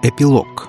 Эпилог.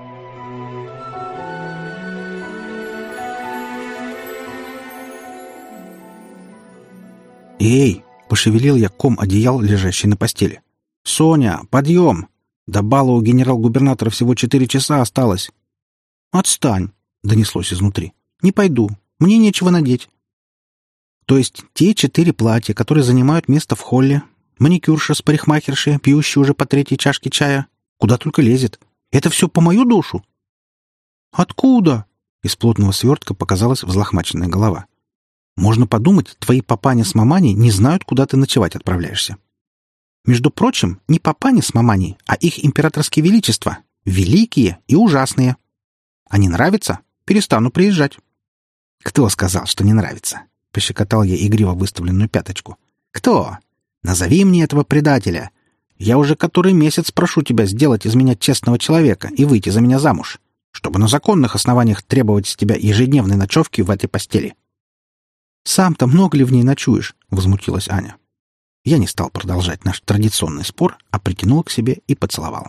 «Эй!» — пошевелил я ком одеял, лежащий на постели. «Соня, подъем! До бала у генерал-губернатора всего 4 часа осталось». «Отстань!» — донеслось изнутри. «Не пойду. Мне нечего надеть». «То есть те 4 платья, которые занимают место в холле, маникюрша с парикмахершей, пьющая уже по 3-й чашке чая, куда только лезет. Это все по мою душу?» «Откуда?» — из плотного свертка показалась взлохмаченная голова. «Можно подумать, твои папаня с маманей не знают, куда ты ночевать отправляешься. Между прочим, не папаня с маманей, а их императорские величества. Великие и ужасные. А не нравится? Перестану приезжать». «Кто сказал, что не нравится?» — пощекотал я игриво выставленную пяточку. «Кто? Назови мне этого предателя. Я уже который месяц прошу тебя сделать из меня честного человека и выйти за меня замуж, чтобы на законных основаниях требовать с тебя ежедневной ночевки в этой постели». «Сам-то много ли в ней ночуешь?» — возмутилась Аня. Я не стал продолжать наш традиционный спор, а притянул к себе и поцеловал.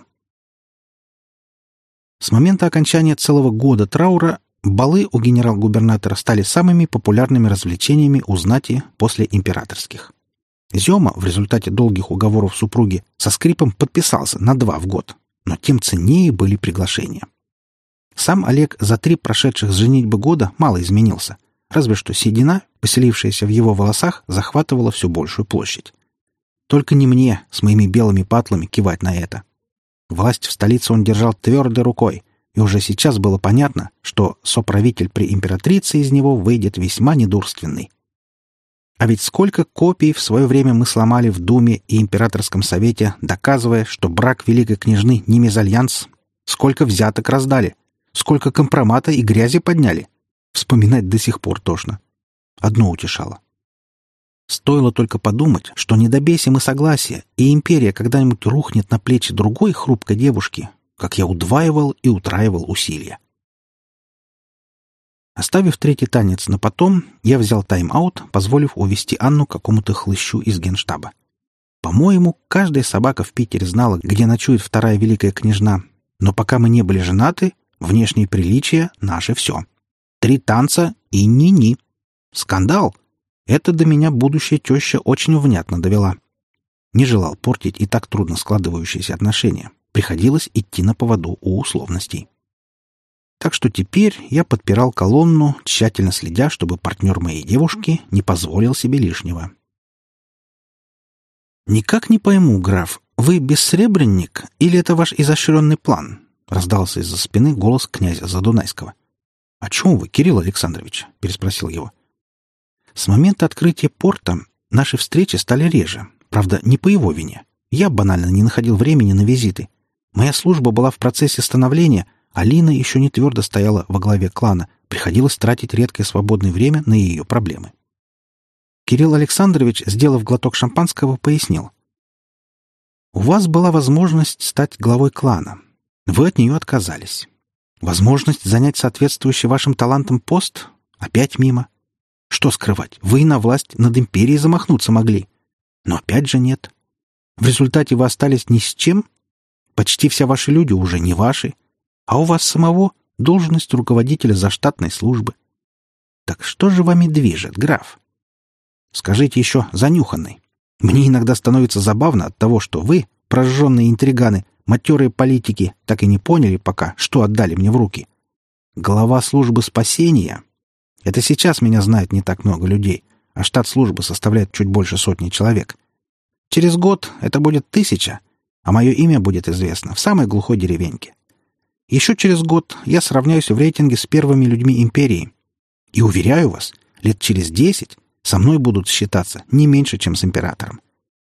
С момента окончания целого года траура балы у генерал-губернатора стали самыми популярными развлечениями у знати после императорских. Зема в результате долгих уговоров супруги со скрипом подписался на 2 в год, но тем ценнее были приглашения. Сам Олег за 3 прошедших с женитьбы года мало изменился, разве что седина, поселившаяся в его волосах, захватывала все большую площадь. Только не мне, с моими белыми патлами, кивать на это. Власть в столице он держал твердой рукой, и уже сейчас было понятно, что соправитель при императрице из него выйдет весьма недурственный. А ведь сколько копий в свое время мы сломали в Думе и Императорском совете, доказывая, что брак великой княжны не мезальянс, сколько взяток раздали, сколько компромата и грязи подняли. Вспоминать до сих пор тошно. Одно утешало. Стоило только подумать, что не добейся мы согласия, и империя когда-нибудь рухнет на плечи другой хрупкой девушки, как я удваивал и утраивал усилия. Оставив 3-й танец на потом, я взял тайм-аут, позволив увести Анну к какому-то хлыщу из генштаба. По-моему, каждая собака в Питере знала, где ночует 2-я великая княжна, но пока мы не были женаты, внешние приличия — наше все. 3 танца и ни-ни. Скандал! Это до меня будущая теща очень внятно довела. Не желал портить и так трудно складывающиеся отношения. Приходилось идти на поводу у условностей. Так что теперь я подпирал колонну, тщательно следя, чтобы партнер моей девушки не позволил себе лишнего. «Никак не пойму, граф, вы бессребренник или это ваш изощренный план?» — раздался из-за спины голос князя Задунайского. «О чем вы, Кирилл Александрович?» — переспросил его. С момента открытия порта наши встречи стали реже, правда, не по его вине. Я банально не находил времени на визиты. Моя служба была в процессе становления, а Лина еще не твердо стояла во главе клана, приходилось тратить редкое свободное время на ее проблемы. Кирилл Александрович, сделав глоток шампанского, пояснил. «У вас была возможность стать главой клана. Вы от нее отказались. Возможность занять соответствующий вашим талантам пост опять мимо. Что скрывать, вы и на власть над империей замахнуться могли. Но опять же нет. В результате вы остались ни с чем. Почти все ваши люди уже не ваши, а у вас самого должность руководителя заштатной службы. Так что же вами движет, граф? Скажите еще занюханный. Мне иногда становится забавно от того, что вы, прожженные интриганы, матерые политики, так и не поняли пока, что отдали мне в руки. Глава службы спасения. Это сейчас меня знает не так много людей, а штат службы составляет чуть больше 100 человек. Через год это будет 1000, а мое имя будет известно в самой глухой деревеньке. Еще через год я сравняюсь в рейтинге с первыми людьми империи. И уверяю вас, лет через 10 со мной будут считаться не меньше, чем с императором.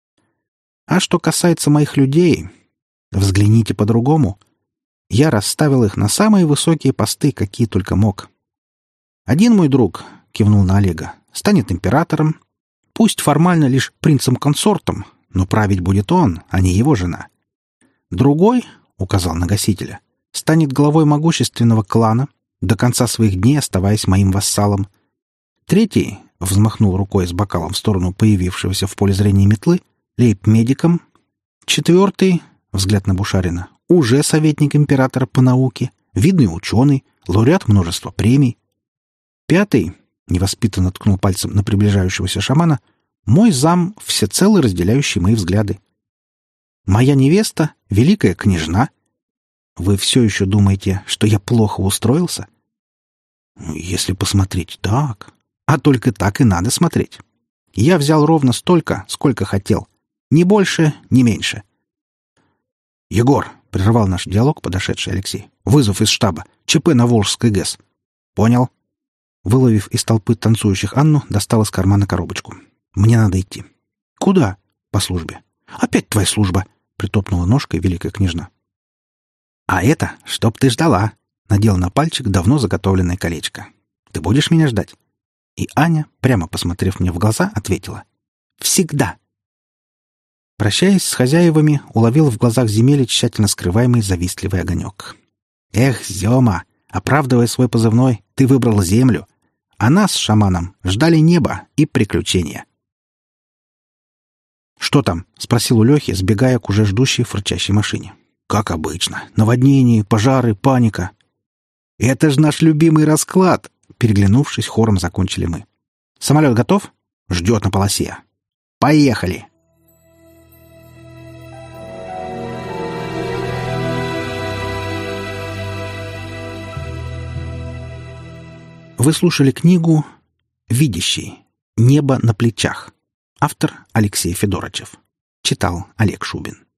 А что касается моих людей, взгляните по-другому. Я расставил их на самые высокие посты, какие только мог. Один мой друг, кивнул на Олега, станет императором, пусть формально лишь принцем-консортом, но править будет он, а не его жена. Другой, указал на гасителя, станет главой могущественного клана, до конца своих дней оставаясь моим вассалом. Третий взмахнул рукой с бокалом в сторону появившегося в поле зрения метлы, лейб-медиком. 4, взгляд на Бушарина, Уже советник императора по науке, видный ученый, лауреат множества премий. 5, невоспитанно ткнул пальцем на приближающегося шамана, мой зам, всецело разделяющий мои взгляды. Моя невеста — великая княжна. Вы все еще думаете, что я плохо устроился? Если посмотреть так... А только так и надо смотреть. Я взял ровно столько, сколько хотел. Ни больше, ни меньше. «Егор!» — прервал наш диалог подошедший Алексей. «Вызов из штаба. ЧП на Волжской ГЭС». «Понял». Выловив из толпы танцующих Анну, достал из кармана коробочку. «Мне надо идти». «Куда?» «По службе». «Опять твоя служба!» — притопнула ножкой великая княжна. «А это, чтоб ты ждала!» — надел на пальчик давно заготовленное колечко. «Ты будешь меня ждать?» И Аня, прямо посмотрев мне в глаза, ответила: «Всегда». Прощаясь с хозяевами, уловил в глазах Земели тщательно скрываемый завистливый огонек. «Эх, Зема, оправдывая свой позывной, ты выбрал землю, а нас с шаманом ждали небо и приключения». «Что там?» — спросил у Лехи, сбегая к уже ждущей фырчащей машине. «Как обычно. Наводнение, пожары, паника». «Это же наш любимый расклад!» Переглянувшись, хором закончили мы. «Самолет готов?» «Ждет на полосе». «Поехали!» Вы слушали книгу «Видящий. Небо на плечах». Автор Алексей Федорычев. Читал Олег Шубин.